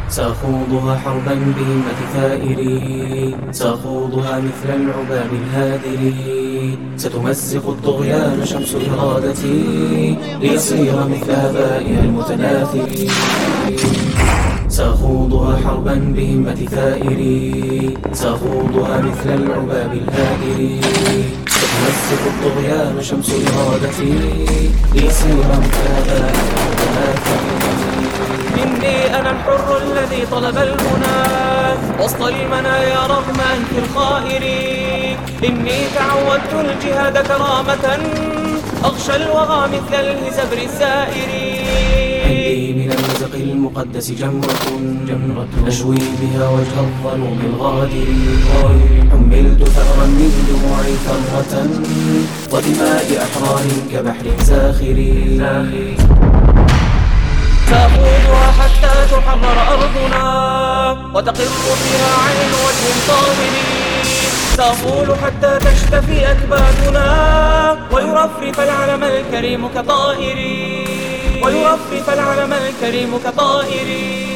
سأخوضها حربا بهمة ثائري، سأخوضها مثل العباب الهادري، ستمزق الطغيان شمس إرادتي ليصير مثل آبائها المتناثر. سأخوضها حربا بهمة ثائري، سأخوضها مثل العباب الهادري، ستمزق الطغيان شمس إرادتي ليصير مثل آبائها المتناثر. إني أنا الحر الذي طلب المنى وسط المنايا رغم أنف الخائر. إني تعودت الجهاد كرامة، أغشى الوغى مثل الهزبر الزائر. عندي من المزق المقدس جمرة أشوي بها وجه الظلوم الغادر. حملت ثأرا من دموعي ثرة ودماء أحرار كبحر زاخر. سأخوضها حتى تحرر أرضنا وتقر فيها عين وجه طاهر. سأقول حتى تشتفي أكبادنا ويرفرف العلم الكريم كطائر، ويرفرف العلم الكريم كطائر.